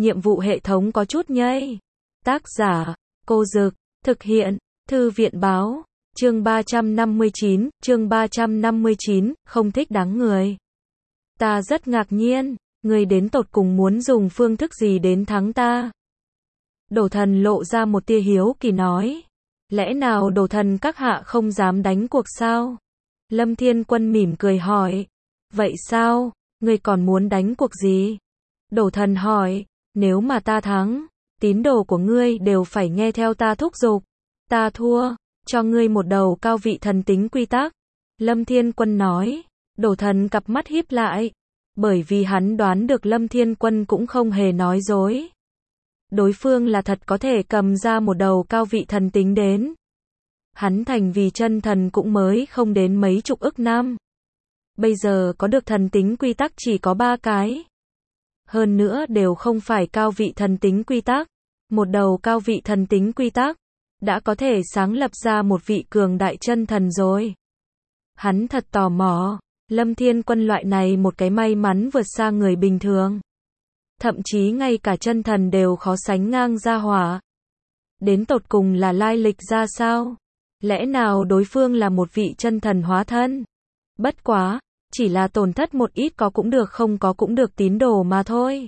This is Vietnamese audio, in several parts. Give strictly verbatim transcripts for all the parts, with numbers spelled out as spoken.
nhiệm vụ hệ thống có chút nhây. Tác giả, Cô Dực, thực hiện, Thư viện Báo, chương ba trăm năm mươi chín, chương ba trăm năm mươi chín, không thích đáng người. Ta rất ngạc nhiên, người đến tột cùng muốn dùng phương thức gì đến thắng ta? Đổ thần lộ ra một tia hiếu kỳ nói. Lẽ nào đổ thần các hạ không dám đánh cuộc sao? Lâm Thiên Quân mỉm cười hỏi. Vậy sao, ngươi còn muốn đánh cuộc gì? Đổ thần hỏi, nếu mà ta thắng, tín đồ của ngươi đều phải nghe theo ta thúc giục. Ta thua, cho ngươi một đầu cao vị thần tính quy tắc. Lâm Thiên Quân nói. Đổ thần cặp mắt híp lại. Bởi vì hắn đoán được Lâm Thiên Quân cũng không hề nói dối. Đối phương là thật có thể cầm ra một đầu cao vị thần tính đến. Hắn thành vì chân thần cũng mới không đến mấy chục ức năm. Bây giờ có được thần tính quy tắc chỉ có ba cái. Hơn nữa đều không phải cao vị thần tính quy tắc. Một đầu cao vị thần tính quy tắc đã có thể sáng lập ra một vị cường đại chân thần rồi. Hắn thật tò mò, Lâm Thiên Quân loại này một cái may mắn vượt xa người bình thường. Thậm chí ngay cả chân thần đều khó sánh ngang ra hỏa. Đến tột cùng là lai lịch ra sao? Lẽ nào đối phương là một vị chân thần hóa thân? Bất quá, chỉ là tổn thất một ít có cũng được không có cũng được tín đồ mà thôi.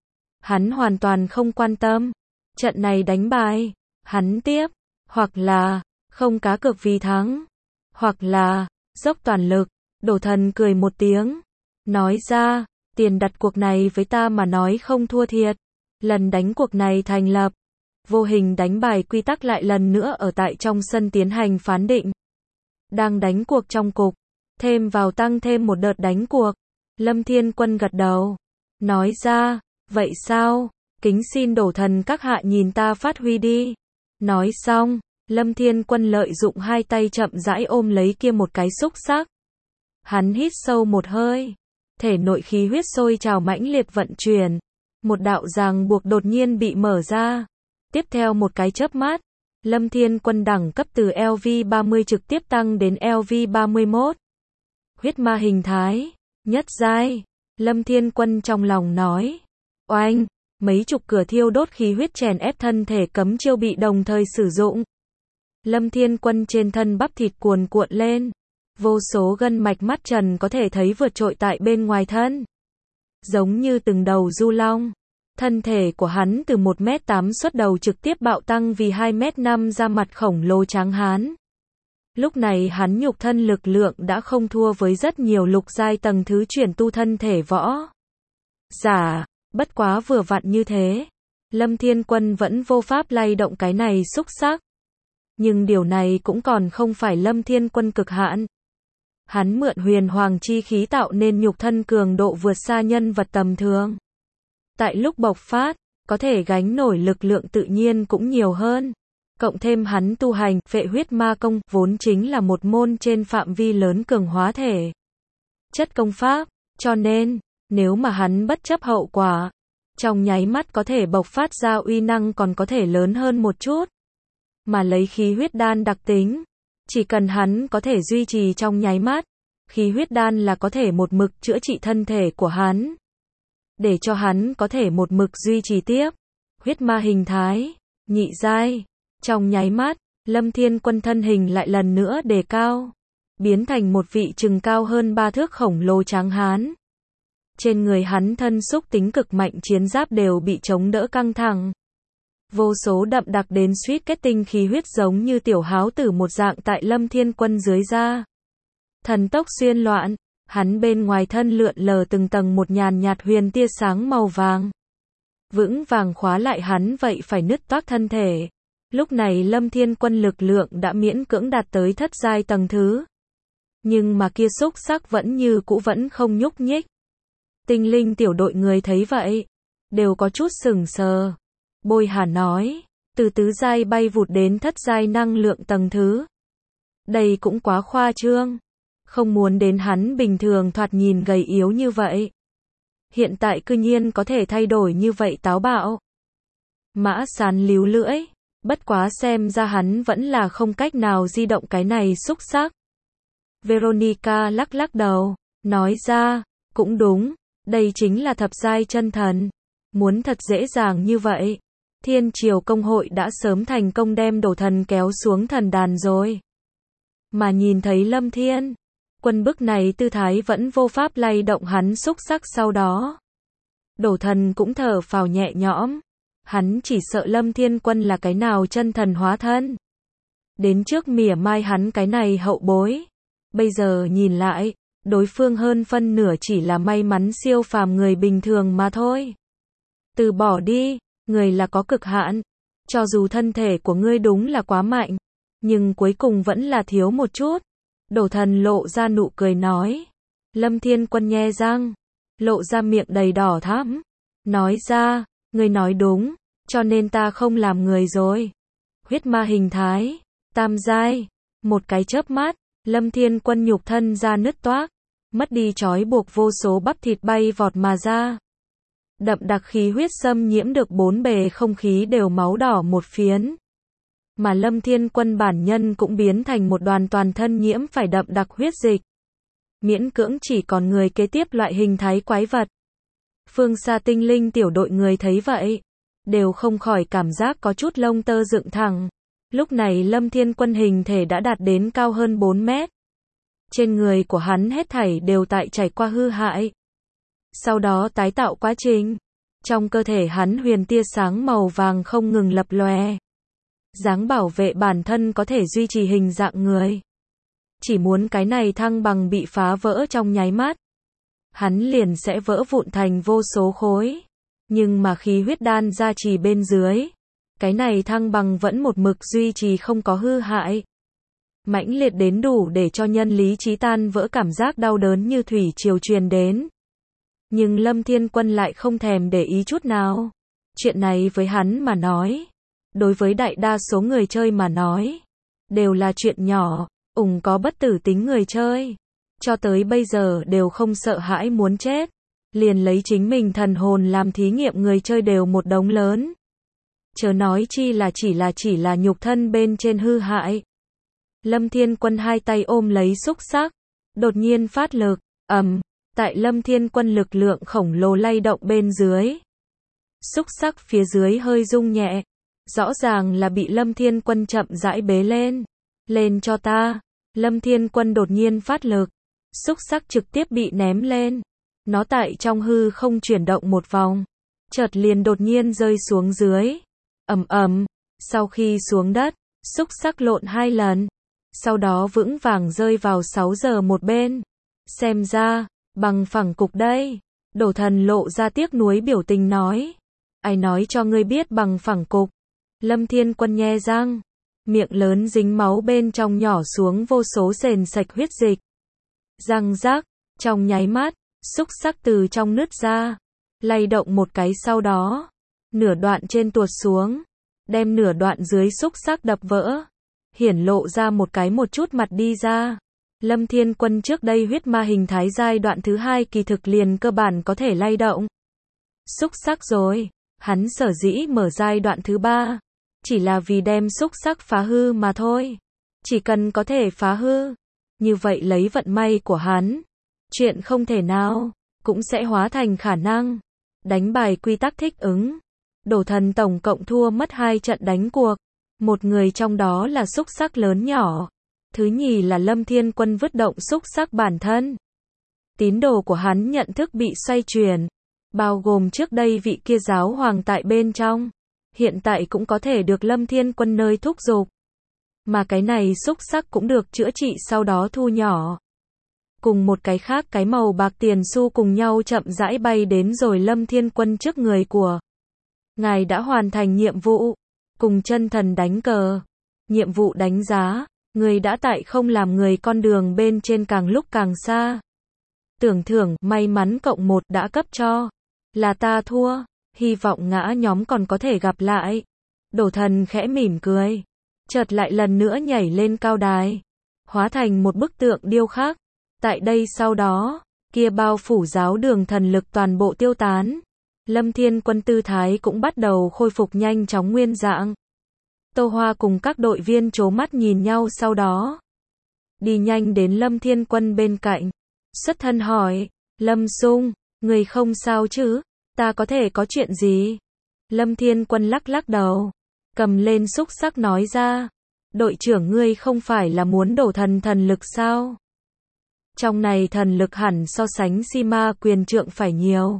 Hắn hoàn toàn không quan tâm. Trận này đánh bài, hắn tiếp, hoặc là, không cá cược vì thắng, hoặc là, dốc toàn lực. Đổ thần cười một tiếng, nói ra, tiền đặt cuộc này với ta mà nói không thua thiệt. Lần đánh cuộc này thành lập, vô hình đánh bài quy tắc lại lần nữa ở tại trong sân tiến hành phán định. Đang đánh cuộc trong cục, thêm vào tăng thêm một đợt đánh cuộc. Lâm Thiên Quân gật đầu, nói ra, vậy sao, kính xin đổ thần các hạ nhìn ta phát huy đi. Nói xong, Lâm Thiên Quân lợi dụng hai tay chậm rãi ôm lấy kia một cái xúc xắc. Hắn hít sâu một hơi, thể nội khí huyết sôi trào mãnh liệt vận chuyển, một đạo ràng buộc đột nhiên bị mở ra. Tiếp theo một cái chớp mắt, Lâm Thiên Quân đẳng cấp từ L V ba mươi trực tiếp tăng đến L V ba mươi mốt. Huyết ma hình thái, nhất giai. Lâm Thiên Quân trong lòng nói. Oanh, mấy chục cửa thiêu đốt khí huyết chèn ép thân thể cấm chiêu bị đồng thời sử dụng. Lâm Thiên Quân trên thân bắp thịt cuồn cuộn lên. Vô số gân mạch mắt trần có thể thấy vượt trội tại bên ngoài thân. Giống như từng đầu du long. Thân thể của hắn từ một mét tám xuất đầu trực tiếp bạo tăng vì hai mét năm ra mặt khổng lồ tráng hán. Lúc này hắn nhục thân lực lượng đã không thua với rất nhiều lục giai tầng thứ chuyển tu thân thể võ. Giả, bất quá vừa vặn như thế. Lâm Thiên Quân vẫn vô pháp lay động cái này xúc xắc. Nhưng điều này cũng còn không phải Lâm Thiên Quân cực hạn. Hắn mượn huyền hoàng chi khí tạo nên nhục thân cường độ vượt xa nhân vật tầm thường. Tại lúc bộc phát, có thể gánh nổi lực lượng tự nhiên cũng nhiều hơn. Cộng thêm hắn tu hành, phệ huyết ma công, vốn chính là một môn trên phạm vi lớn cường hóa thể chất công pháp, cho nên, nếu mà hắn bất chấp hậu quả, trong nháy mắt có thể bộc phát ra uy năng còn có thể lớn hơn một chút. Mà lấy khí huyết đan đặc tính, chỉ cần hắn có thể duy trì trong nháy mắt, khí huyết đan là có thể một mực chữa trị thân thể của hắn. Để cho hắn có thể một mực duy trì tiếp. Huyết ma hình thái, nhị giai. Trong nháy mắt, Lâm Thiên Quân thân hình lại lần nữa đề cao. Biến thành một vị chừng cao hơn ba thước khổng lồ tráng hán. Trên người hắn thân xúc tính cực mạnh chiến giáp đều bị chống đỡ căng thẳng. Vô số đậm đặc đến suýt kết tinh khí huyết giống như tiểu háo tử một dạng tại Lâm Thiên Quân dưới da. Thần tốc xuyên loạn, hắn bên ngoài thân lượn lờ từng tầng một nhàn nhạt huyền tia sáng màu vàng. Vững vàng khóa lại hắn vậy phải nứt toác thân thể. Lúc này Lâm Thiên Quân lực lượng đã miễn cưỡng đạt tới thất giai tầng thứ. Nhưng mà kia xúc sắc vẫn như cũ vẫn không nhúc nhích. Tinh linh tiểu đội người thấy vậy, đều có chút sửng sờ. Bôi Hà nói, từ tứ giai bay vụt đến thất giai năng lượng tầng thứ. Đây cũng quá khoa trương. Không muốn đến hắn bình thường thoạt nhìn gầy yếu như vậy. Hiện tại cư nhiên có thể thay đổi như vậy táo bạo. Mã Sán líu lưỡi, bất quá xem ra hắn vẫn là không cách nào di động cái này xúc xắc. Veronica lắc lắc đầu, nói ra, cũng đúng, đây chính là thập giai chân thần. Muốn thật dễ dàng như vậy, Thiên Triều Công hội đã sớm thành công đem Đổ Thần kéo xuống thần đàn rồi. Mà nhìn thấy Lâm Thiên Quân bức này tư thái vẫn vô pháp lay động hắn xúc sắc sau đó. Đổ Thần cũng thở phào nhẹ nhõm. Hắn chỉ sợ Lâm Thiên Quân là cái nào chân thần hóa thân. Đến trước mỉa mai hắn cái này hậu bối. Bây giờ nhìn lại, đối phương hơn phân nửa chỉ là may mắn siêu phàm người bình thường mà thôi. Từ bỏ đi, người là có cực hạn. Cho dù thân thể của ngươi đúng là quá mạnh, nhưng cuối cùng vẫn là thiếu một chút. Đổ Thần lộ ra nụ cười nói. Lâm Thiên Quân nhe răng, lộ ra miệng đầy đỏ thắm. Nói ra, ngươi nói đúng, cho nên ta không làm người rồi. Huyết ma hình thái, tam giai, một cái chớp mắt, Lâm Thiên Quân nhục thân ra nứt toác, mất đi trói buộc vô số bắp thịt bay vọt mà ra. Đậm đặc khí huyết xâm nhiễm được bốn bề không khí đều máu đỏ một phiến. Mà Lâm Thiên Quân bản nhân cũng biến thành một đoàn toàn thân nhiễm phải đậm đặc huyết dịch. Miễn cưỡng chỉ còn người kế tiếp loại hình thái quái vật. Phương xa tinh linh tiểu đội người thấy vậy, đều không khỏi cảm giác có chút lông tơ dựng thẳng. Lúc này Lâm Thiên Quân hình thể đã đạt đến cao hơn bốn mét. Trên người của hắn hết thảy đều tại trải qua hư hại. Sau đó tái tạo quá trình. Trong cơ thể hắn huyền tia sáng màu vàng không ngừng lập lòe. Dáng bảo vệ bản thân có thể duy trì hình dạng người. Chỉ muốn cái này thăng bằng bị phá vỡ trong nháy mắt. Hắn liền sẽ vỡ vụn thành vô số khối. Nhưng mà khí huyết đan gia trì bên dưới. Cái này thăng bằng vẫn một mực duy trì không có hư hại. Mãnh liệt đến đủ để cho nhân lý trí tan vỡ cảm giác đau đớn như thủy triều truyền đến. Nhưng Lâm Thiên Quân lại không thèm để ý chút nào. Chuyện này với hắn mà nói, đối với đại đa số người chơi mà nói, đều là chuyện nhỏ. Ủng có bất tử tính người chơi, cho tới bây giờ đều không sợ hãi muốn chết. Liền lấy chính mình thần hồn làm thí nghiệm người chơi đều một đống lớn. Chớ nói chi là chỉ là chỉ là nhục thân bên trên hư hại. Lâm Thiên Quân hai tay ôm lấy xúc sắc, đột nhiên phát lực, ầm, tại Lâm Thiên Quân lực lượng khổng lồ lay động bên dưới. Xúc sắc phía dưới hơi rung nhẹ, rõ ràng là bị Lâm Thiên Quân chậm rãi bế lên. Lên cho ta, Lâm Thiên Quân đột nhiên phát lực, xúc sắc trực tiếp bị ném lên. Nó tại trong hư không chuyển động một vòng, chợt liền đột nhiên rơi xuống dưới. Ầm ầm, sau khi xuống đất, xúc sắc lộn hai lần, sau đó vững vàng rơi vào sáu giờ một bên. Xem ra, bằng phẳng cục đây. Đổ Thần lộ ra tiếc nuối biểu tình nói. Ai nói cho ngươi biết bằng phẳng cục? Lâm Thiên Quân nhe răng, miệng lớn dính máu bên trong nhỏ xuống vô số sền sạch huyết dịch. Răng rác, trong nháy mắt, xúc sắc từ trong nứt ra, lay động một cái sau đó, nửa đoạn trên tuột xuống, đem nửa đoạn dưới xúc sắc đập vỡ, hiển lộ ra một cái một chút mặt đi ra. Lâm Thiên Quân trước đây huyết ma hình thái giai đoạn thứ hai kỳ thực liền cơ bản có thể lay động xúc sắc rồi. Hắn sở dĩ mở giai đoạn thứ ba, chỉ là vì đem xúc sắc phá hư mà thôi. Chỉ cần có thể phá hư, như vậy lấy vận may của hắn, chuyện không thể nào, cũng sẽ hóa thành khả năng. Đánh bài quy tắc thích ứng. Đổ Thần tổng cộng thua mất hai trận đánh cuộc. Một người trong đó là xúc sắc lớn nhỏ. Thứ nhì là Lâm Thiên Quân vứt động xúc sắc bản thân. Tín đồ của hắn nhận thức bị xoay chuyển. Bao gồm trước đây vị kia giáo hoàng tại bên trong. Hiện tại cũng có thể được Lâm Thiên Quân nơi thúc giục. Mà cái này xúc sắc cũng được chữa trị sau đó thu nhỏ. Cùng một cái khác cái màu bạc tiền xu cùng nhau chậm rãi bay đến rồi Lâm Thiên Quân trước người của. Ngài đã hoàn thành nhiệm vụ. Cùng chân thần đánh cờ. Nhiệm vụ đánh giá. Người đã tại không làm người con đường bên trên càng lúc càng xa. Tưởng thưởng may mắn cộng một đã cấp cho. Là ta thua. Hy vọng ngã nhóm còn có thể gặp lại. Đổ Thần khẽ mỉm cười. Chợt lại lần nữa nhảy lên cao đài. Hóa thành một bức tượng điêu khắc. Tại đây sau đó, kia bao phủ giáo đường thần lực toàn bộ tiêu tán. Lâm Thiên Quân tư thái cũng bắt đầu khôi phục nhanh chóng nguyên dạng. Tô Hoa cùng các đội viên trố mắt nhìn nhau sau đó. Đi nhanh đến Lâm Thiên Quân bên cạnh. Xuất thân hỏi, Lâm Sung, người không sao chứ? Ta có thể có chuyện gì? Lâm Thiên Quân lắc lắc đầu, cầm lên xúc xắc nói ra. Đội trưởng ngươi không phải là muốn đổ thần thần lực sao? Trong này thần lực hẳn so sánh si ma quyền trượng phải nhiều.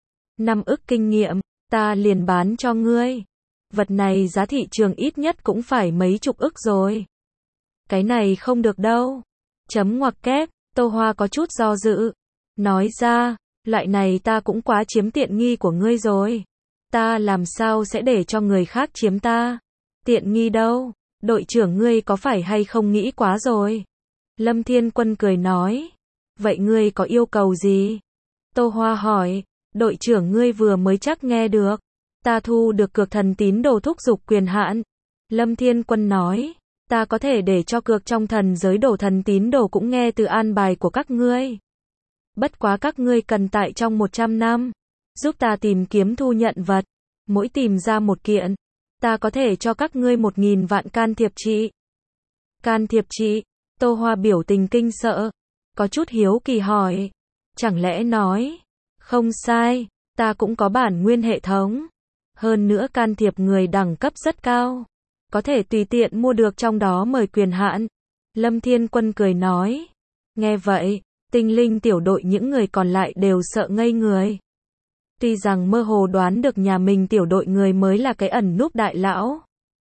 Năm ức kinh nghiệm, ta liền bán cho ngươi. Vật này giá thị trường ít nhất cũng phải mấy chục ức rồi. Cái này không được đâu. Chấm ngoặc kép, Tô Hoa có chút do dự. Nói ra, loại này ta cũng quá chiếm tiện nghi của ngươi rồi. Ta làm sao sẽ để cho người khác chiếm ta? Tiện nghi đâu? Đội trưởng ngươi có phải hay không nghĩ quá rồi? Lâm Thiên Quân cười nói. Vậy ngươi có yêu cầu gì? Tô Hoa hỏi. Đội trưởng ngươi vừa mới chắc nghe được. Ta thu được cược thần tín đồ thúc giục quyền hạn. Lâm Thiên Quân nói. Ta có thể để cho cược trong thần giới đổ thần tín đồ cũng nghe từ an bài của các ngươi. Bất quá các ngươi cần tại trong một trăm năm. Giúp ta tìm kiếm thu nhận vật. Mỗi tìm ra một kiện. Ta có thể cho các ngươi một nghìn vạn can thiệp trị. Can thiệp trị? Tô Hoa biểu tình kinh sợ. Có chút hiếu kỳ hỏi. Chẳng lẽ nói. Không sai. Ta cũng có bản nguyên hệ thống. Hơn nữa can thiệp người đẳng cấp rất cao. Có thể tùy tiện mua được trong đó mời quyền hạn. Lâm Thiên Quân cười nói. Nghe vậy, tinh linh tiểu đội những người còn lại đều sợ ngây người. Tuy rằng mơ hồ đoán được nhà mình tiểu đội người mới là cái ẩn núp đại lão.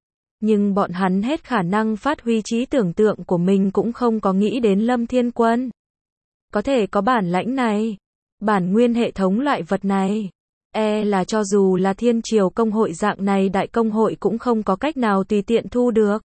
Nhưng bọn hắn hết khả năng phát huy trí tưởng tượng của mình cũng không có nghĩ đến Lâm Thiên Quân. Có thể có bản lãnh này. Bản nguyên hệ thống loại vật này. E là cho dù là thiên triều công hội dạng này đại công hội cũng không có cách nào tùy tiện thu được.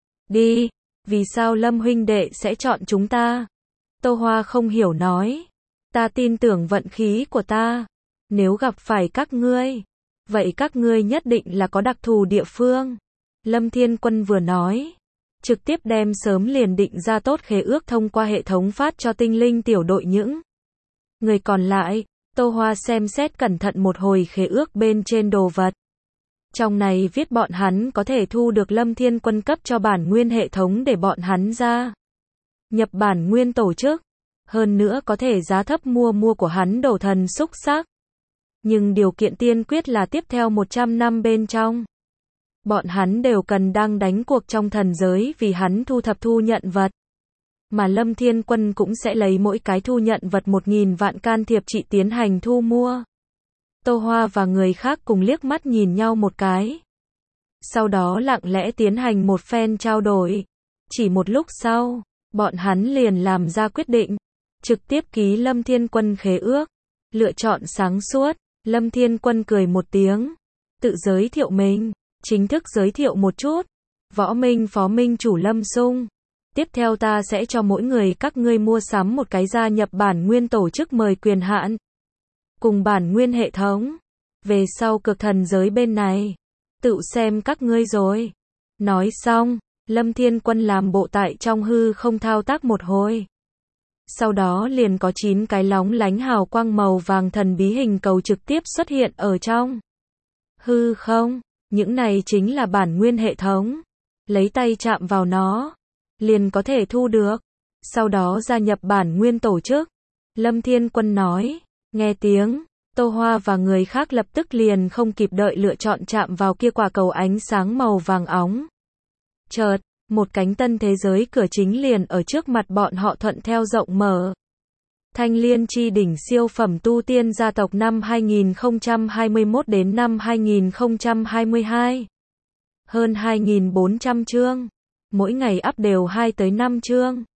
Đi, vì sao Lâm huynh đệ sẽ chọn chúng ta? Tô Hoa không hiểu nói. Ta tin tưởng vận khí của ta. Nếu gặp phải các ngươi, vậy các ngươi nhất định là có đặc thù địa phương. Lâm Thiên Quân vừa nói, trực tiếp đem sớm liền định ra tốt khế ước thông qua hệ thống phát cho tinh linh tiểu đội những người còn lại. Tô Hoa xem xét cẩn thận một hồi khế ước bên trên đồ vật. Trong này viết bọn hắn có thể thu được Lâm Thiên Quân cấp cho bản nguyên hệ thống để bọn hắn ra nhập bản nguyên tổ chức. Hơn nữa có thể giá thấp mua mua của hắn đổ thần xúc xắc. Nhưng điều kiện tiên quyết là tiếp theo một trăm năm bên trong. Bọn hắn đều cần đang đánh cuộc trong thần giới vì hắn thu thập thu nhận vật. Mà Lâm Thiên Quân cũng sẽ lấy mỗi cái thu nhận vật một nghìn vạn can thiệp trị tiến hành thu mua. Tô Hoa và người khác cùng liếc mắt nhìn nhau một cái. Sau đó lặng lẽ tiến hành một phen trao đổi. Chỉ một lúc sau, bọn hắn liền làm ra quyết định. Trực tiếp ký Lâm Thiên Quân khế ước. Lựa chọn sáng suốt. Lâm Thiên Quân cười một tiếng. Tự giới thiệu mình. Chính thức giới thiệu một chút. Võ Minh Phó Minh chủ Lâm Sung. Tiếp theo ta sẽ cho mỗi người các ngươi mua sắm một cái gia nhập bản nguyên tổ chức mời quyền hạn. Cùng bản nguyên hệ thống. Về sau cực thần giới bên này. Tự xem các ngươi rồi. Nói xong, Lâm Thiên Quân làm bộ tại trong hư không thao tác một hồi. Sau đó liền có chín cái lóng lánh hào quang màu vàng thần bí hình cầu trực tiếp xuất hiện ở trong hư không. Những này chính là bản nguyên hệ thống. Lấy tay chạm vào nó, liền có thể thu được. Sau đó gia nhập bản nguyên tổ chức. Lâm Thiên Quân nói. Nghe tiếng, Tô Hoa và người khác lập tức liền không kịp đợi lựa chọn chạm vào kia quả cầu ánh sáng màu vàng óng. Chợt, một cánh tân thế giới cửa chính liền ở trước mặt bọn họ thuận theo rộng mở. Thanh Liên chi đỉnh siêu phẩm tu tiên gia tộc năm hai nghìn không trăm hai mươi mốt đến năm hai nghìn không trăm hai mươi hai. Hơn hai nghìn bốn trăm chương. Mỗi ngày up đều hai tới năm chương.